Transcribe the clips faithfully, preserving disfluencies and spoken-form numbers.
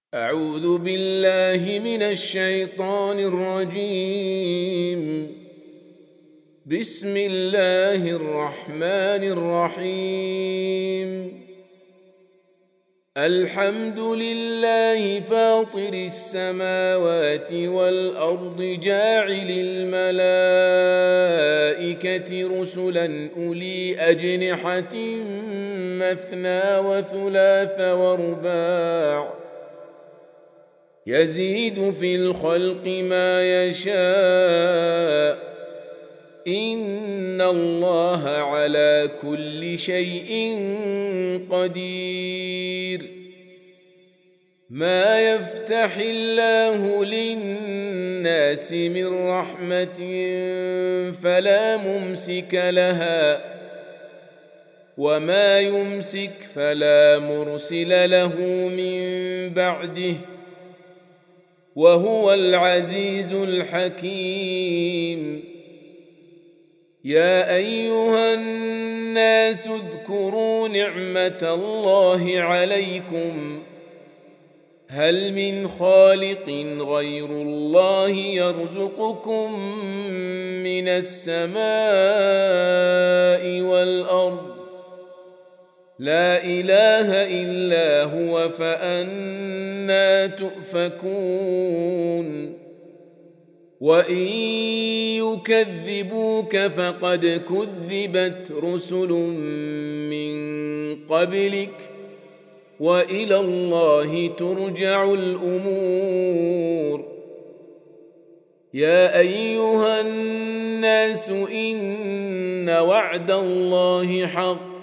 أعوذ بالله من الشيطان الرجيم. بسم الله الرحمن الرحيم. الحمد لله فاطر السماوات والأرض جاعل الملائكة رسلا أولي أجنحة مثنى وثلاث ورباع يزيد في الخلق ما يشاء إن الله على كل شيء قدير. ما يفتح الله للناس من رحمة فلا ممسك لها وما يمسك فلا مرسل له من بعده وهو العزيز الحكيم. يا أيها الناس اذكروا نعمة الله عليكم هل من خالق غير الله يرزقكم من السماء والأرض لا إله إلا هو فأنى تؤفكون. وإن يكذبوك فقد كذبت رسل من قبلك وإلى الله ترجع الأمور. يا أيها الناس إن وعد الله حق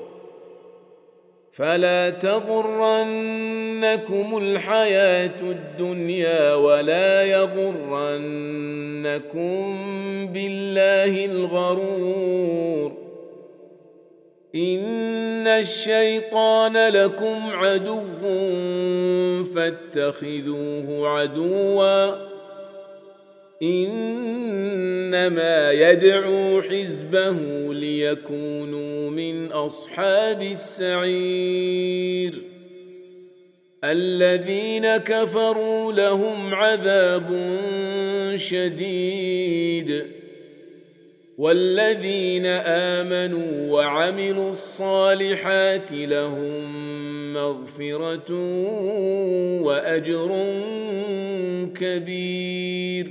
فلا تغرنكم الحياة الدنيا ولا يغرنكم بالله الغرور. إن الشيطان لكم عدو فاتخذوه عدوا إنما يدعو حزبه ليكونوا من أصحاب السعير. الذين كفروا لهم عذاب شديد والذين آمنوا وعملوا الصالحات لهم مغفرة وأجر كبير.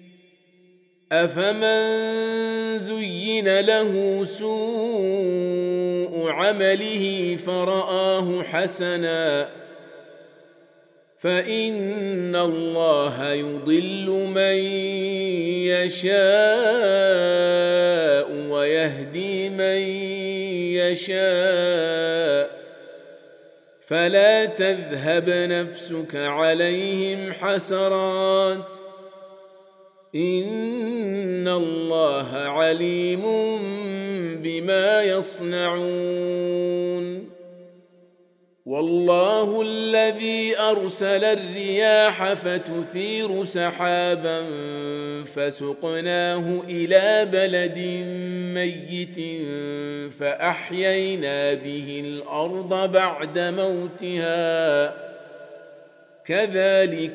أفمن زين له سوء عمله فرآه حسنا فإن الله يضل من يشاء ويهدي من يشاء فلا تذهب نفسك عليهم حسرات إن الله عليم بما يصنعون. والله الذي أرسل الرياح فتثير سحابا فسقناه إلى بلد ميت فأحيينا به الأرض بعد موتها كذلك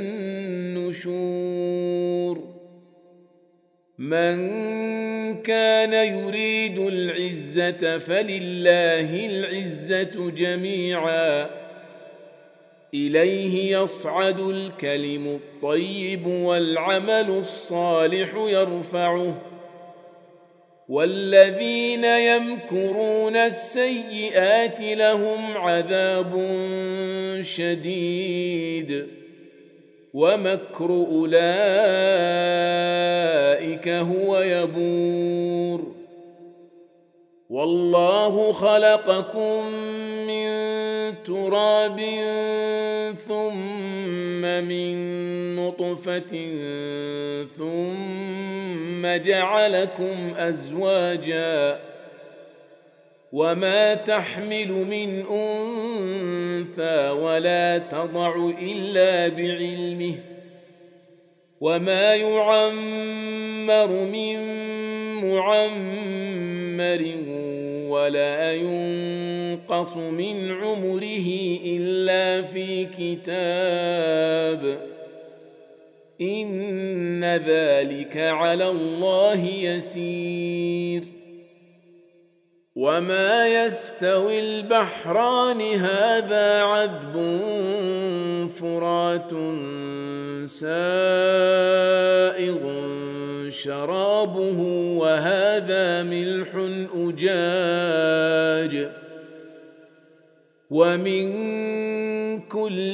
النشور. من كان يريد العزة فلله العزة جميعا إليه يصعد الكلم الطيب والعمل الصالح يرفعه والذين يمكرون السيئات لهم عذاب شديد ومكر أولئك هو يبور. والله خلقكم من تراب ثم من نطفة ثم جعلكم أزواجا وما تحمل من أنثى ولا تضع إلا بعلمه وما يعمر من معمر ولا ينقص ينقص من عمره إلا في كتاب إن ذلك على الله يسير. وما يستوي البحران هذا عذب فرات سائغ شرابه وهذا ملح أجاج ومن كل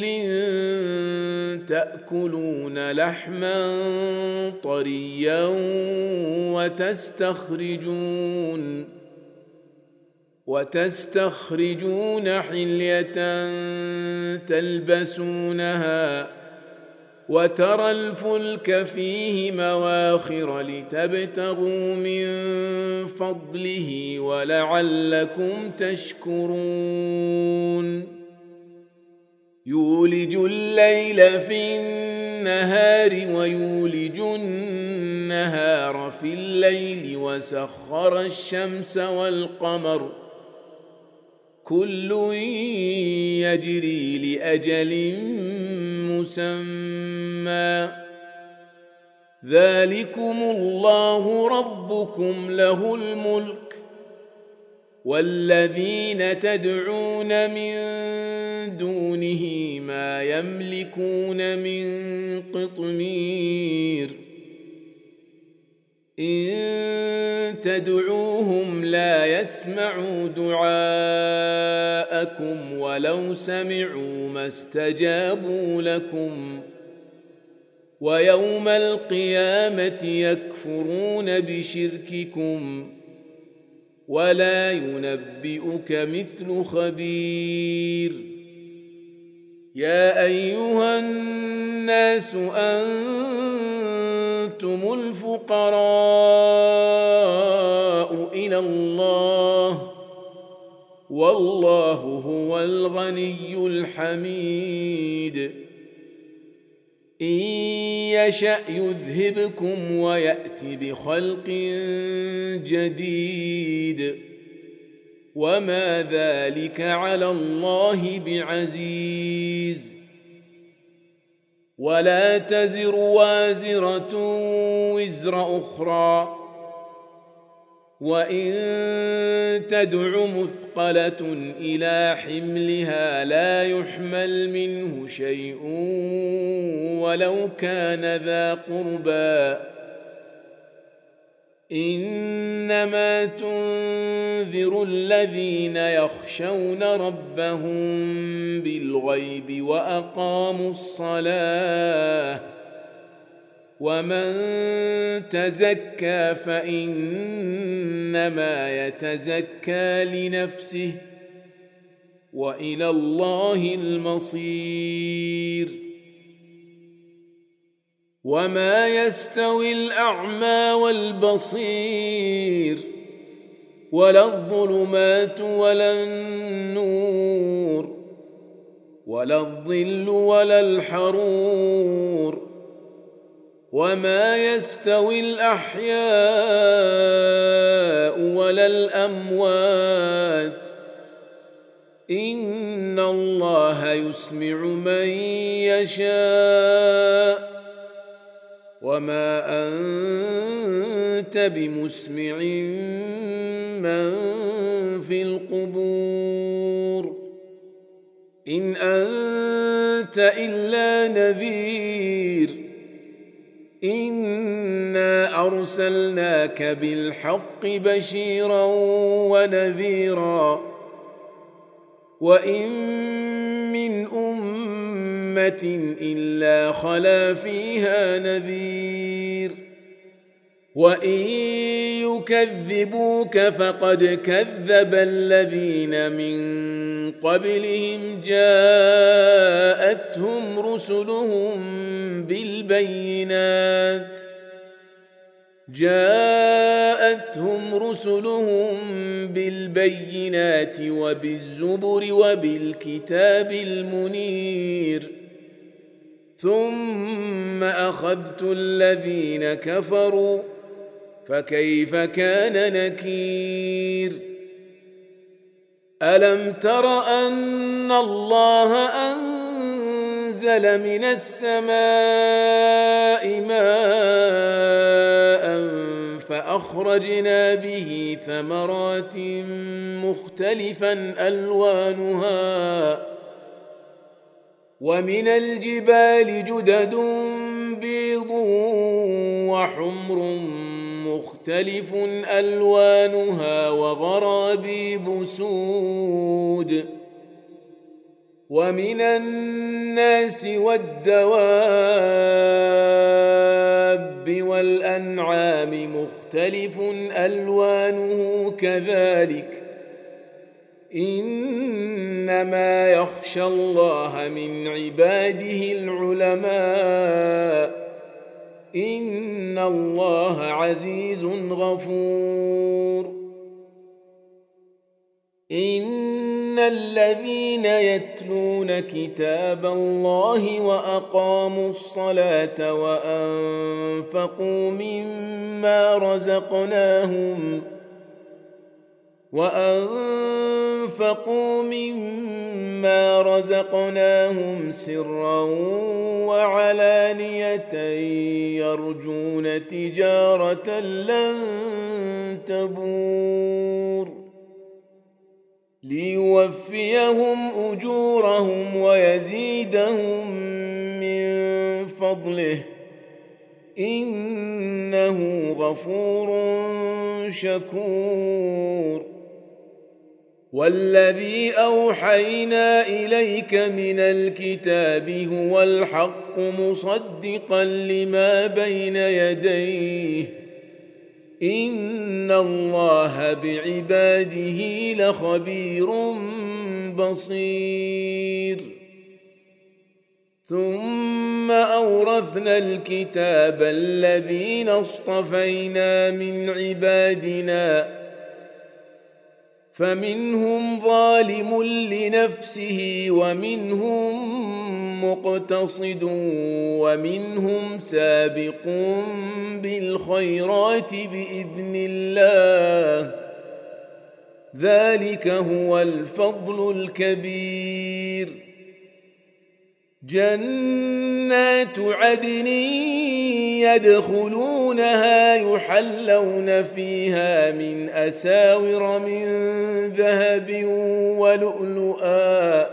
تأكلون لحما طريا وتستخرجون وتستخرجون حلية تلبسونها وترى الفلك فيه مواخر لتبتغوا من فضله ولعلكم تشكرون. يولج الليل في النهار ويولج النهار في الليل وسخر الشمس والقمر كل يجري لأجل مسمى ذلكم الله ربكم له الملك والذين تدعون من دونه ما يملكون من قطمير إن تدعوهم لا يسمعوا دعاءكم ولو سمعوا ما استجابوا لكم ويوم القيامة يكفرون بشرككم ولا ينبئك مثل خبير. يا أيها الناس أنتم الفقراء إلى الله والله هو الغني الحميد. إن يشأ يذهبكم ويأت بخلق جديد وما ذلك على الله بعزيز. ولا تزر وازرة وزر أخرى وإن تدع مثقلة إلى حملها لا يحمل منه شيء ولو كان ذا قربى إنما تنذر الذين يخشون ربهم بالغيب وأقاموا الصلاة ومن تزكى فإنما يتزكى لنفسه وإلى الله المصير. وما يستوي الأعمى والبصير ولا الظلمات ولا النور ولا الظل ولا الحرور وما يستوي الأحياء ولا الأموات إن الله يسمع من يشاء وما أنت بمسمع من في القبور إن أنت إلا نذير إنا أرسلناك بالحق بشيرا ونذيرا وإن من أمة إلا خلا فيها نذير وإن يكذبوك فقد كذب الذين من قبلهم جاءتهم رسلهم بالبينات جاءتهم رسلهم بالبينات وبالزبر وبالكتاب المنير ثم أخذت الذين كفروا فكيف كان نكير ألم تر أن الله أنزل من السماء ماء فأخرجنا به ثمرات مختلفا ألوانها ومن الجبال جدد بيض وحمر مختلف ألوانها وغرابيب سود ومن الناس والدواب والأنعام مختلف ألوانه كذلك إنما يخشى الله من عباده العلماء إن الله عزيز غفور إن الذين يتلون كتاب الله وأقاموا الصلاة وأنفقوا مما رزقناهم وأنفقوا مما رزقناهم سرا وعلانية يرجون تجارة لن تبور ليوفيهم أجورهم ويزيدهم من فضله إنه غفور شكور والذي أوحينا إليك من الكتاب هو الحق مصدقا لما بين يديه إن الله بعباده لخبير بصير ثم أورثنا الكتاب الذين اصطفينا من عبادنا فمنهم ظالم لنفسه ومنهم مقتصد ومنهم سابق بالخيرات بإذن الله ذلك هو الفضل الكبير جنات عدن يدخلونها يحلون فيها من أساور من ذهب ولؤلؤا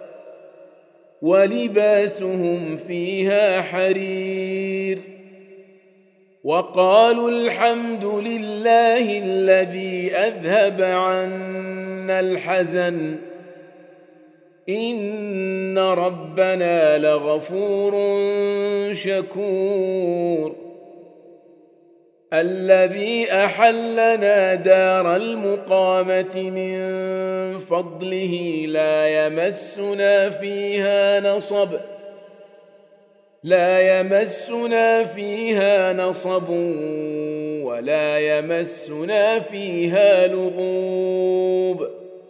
ولباسهم فيها حرير وقالوا الحمد لله الذي أذهب عنا الحزن إن ربنا لغفور شكور الذي أحلنا دار المقامة من فضله لا يمسنا فيها نصب لا يمسنا فيها نصب ولا يمسنا فيها لغوب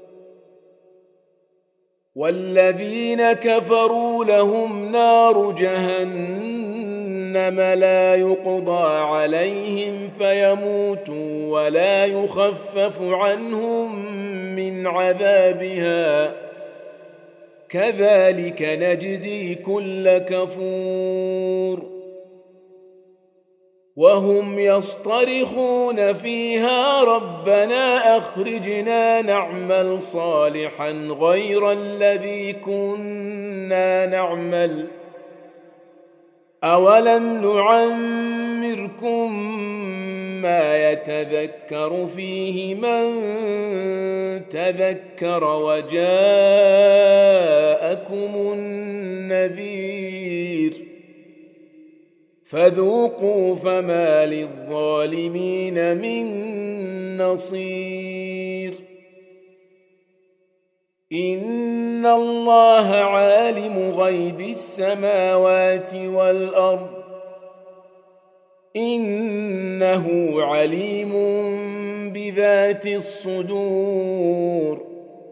والذين كفروا لهم نار جهنم لا يقضى عليهم فيموتوا ولا يخفف عنهم من عذابها كذلك نجزي كل كفور وهم يصطرخون فيها ربنا أخرجنا نعمل صالحا غير الذي كنا نعمل أولم نعمركم ما يتذكر فيه من تذكر وجاءكم النذير فذوقوا فما للظالمين من نصير إن الله عالم غيب السماوات والأرض إنه عليم بذات الصدور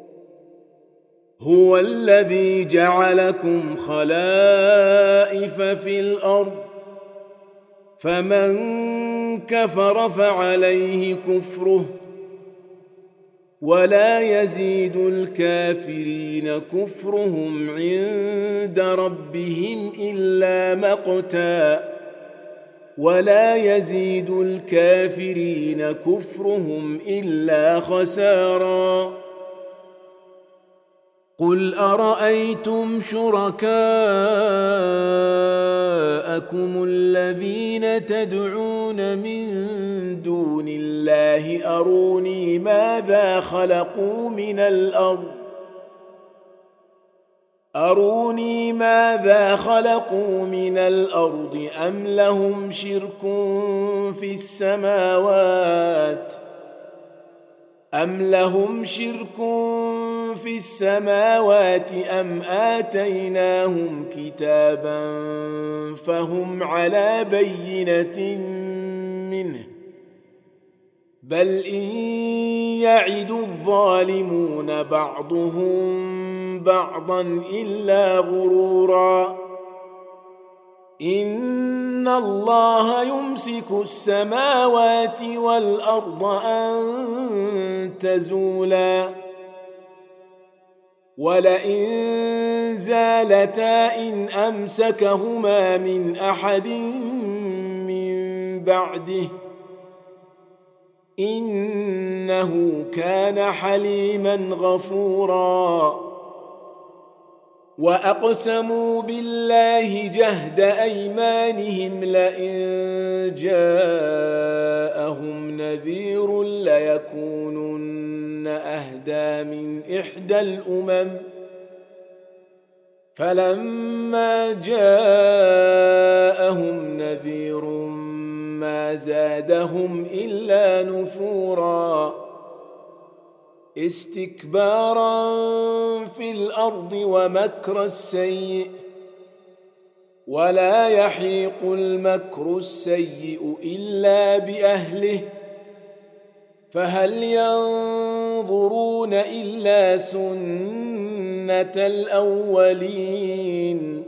هو الذي جعلكم خلائف في الأرض فمن كفر فعليه كفره ولا يزيد الكافرين كفرهم عند ربهم إلا مقتا ولا يزيد الكافرين كفرهم إلا خسارا قل أرأيتم شركاءكم الذين تدعون من دون الله أروني ماذا خلقوا من الأرض أروني ماذا خلقوا من الأرض أم لهم شرك في السماوات أم لهم شرك في السماوات أم آتيناهم كتابا فهم على بينة منه بل إن يعد الظالمون بعضهم بعضا إلا غرورا إن الله يمسك السماوات والأرض أن تزولا ولئن زالتا إن أمسكهما من أحد من بعده إنه كان حليما غفورا وأقسموا بالله جهد أيمانهم لئن جاءهم نذير ليكونن أهدى من إحدى الأمم فلما جاءهم نذير ما زادهم إلا نفورا استكبارا في الأرض ومكر السيء ولا يحيق المكر السيء إلا بأهله فهل ينظرون إلا سنة الأولين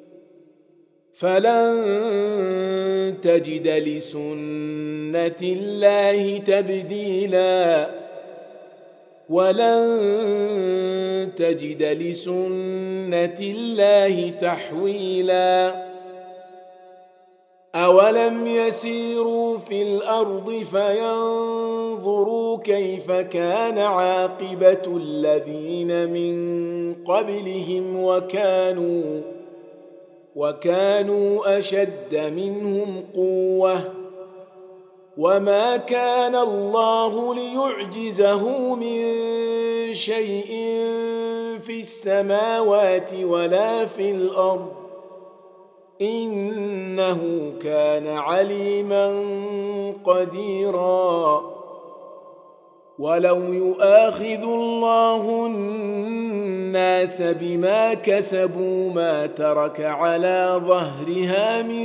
فلن تجد لسنة الله تبديلا ولن تجد لسنة الله تحويلا أولم يسيروا في الأرض فينظروا كيف كان عاقبة الذين من قبلهم وكانوا وكانوا أشد منهم قوة وما كان الله ليعجزه من شيء في السماوات ولا في الأرض إنه كان عليما قديرا ولو يؤاخذ الله الناس بما كسبوا ما ترك على ظهرها من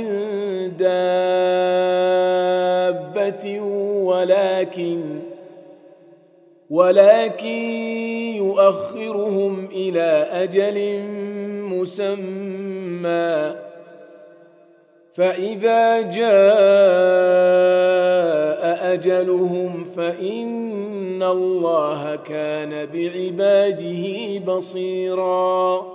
دابة ولكن ولكن يؤخرهم إلى أجل مسمى فإذا جاء أجلهم فإن الله كان بعباده بصيراً